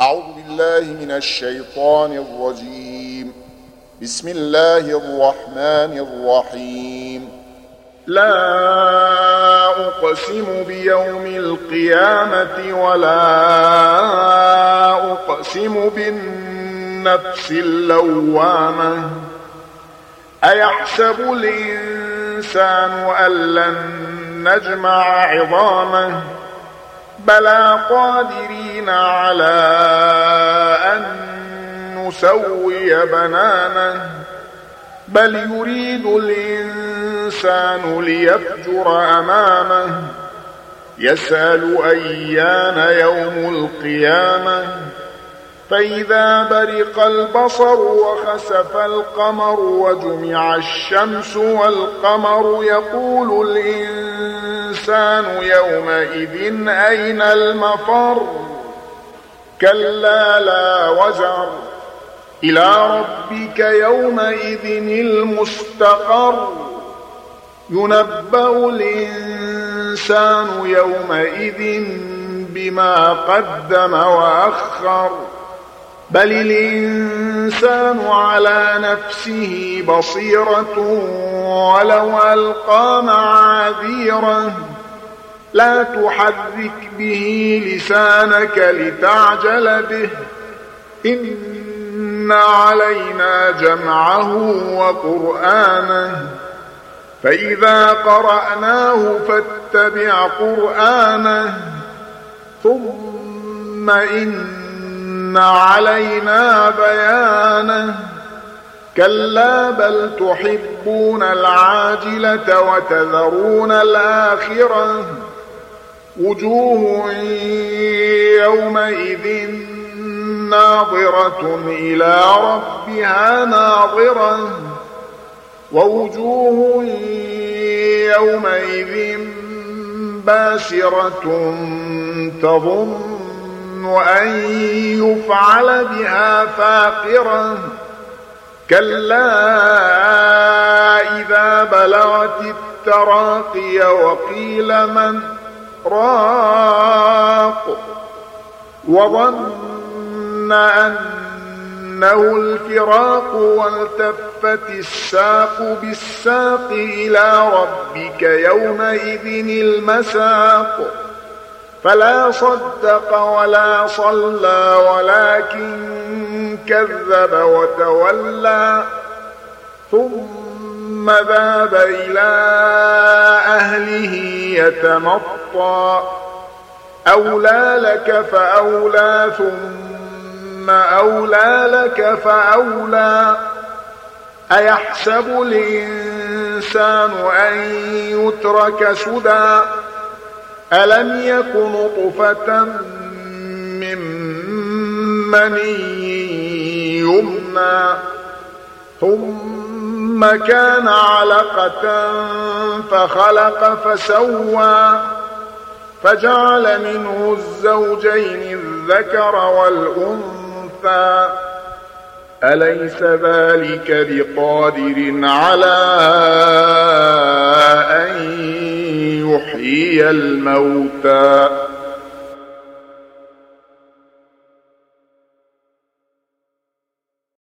أعوذ بالله من الشيطان الرجيم. بسم الله الرحمن الرحيم. لا أقسم بيوم القيامة ولا أقسم بالنفس اللوامة. أيحسب الإنسان أن لن نجمع عظامه بلى قادرين على أن نسوي بنانه بل يريد الإنسان ليفجر أمامه يسأل أيان يوم القيامة فإذا برق البصر وخسف القمر وجمع الشمس والقمر يقول الإنسان يومئذ أين المفر كلا لا وزر إلى ربك يومئذ المستقر ينبأ الإنسان يومئذ بما قدم وأخر بل الإنسان على نفسه بصيرة ولو ألقى معاذيره لا تحرك به لسانك لتعجل به إن علينا جمعه وقرآنه فإذا قرأناه فاتبع قرآنه ثم إن علينا بيانه كلا بل تحبون العاجلة وتذرون الآخرة وجوه يومئذ ناظرة إلى ربها ناظرة ووجوه يومئذ باسرة تظن أن يفعل بها فاقرة كلا إذا بلغت التراقي وقيل من راق وظن أنه الفراق والتفت الساق بالساق إلى ربك يومئذ المساق فلا صدق ولا صلى ولكن كذب وتولى ثم ذهب إلى أهله يتمطى أولى لك فأولى ثم أولى لك فأولى أيحسب الإنسان أن يترك سدى ألم يك نطفة من مني يمنى ثم كان علقة فخلق فسوى فجعل منه الزوجين الذكر والأنثى أليس ذلك بقادر على أن يحيي الموتى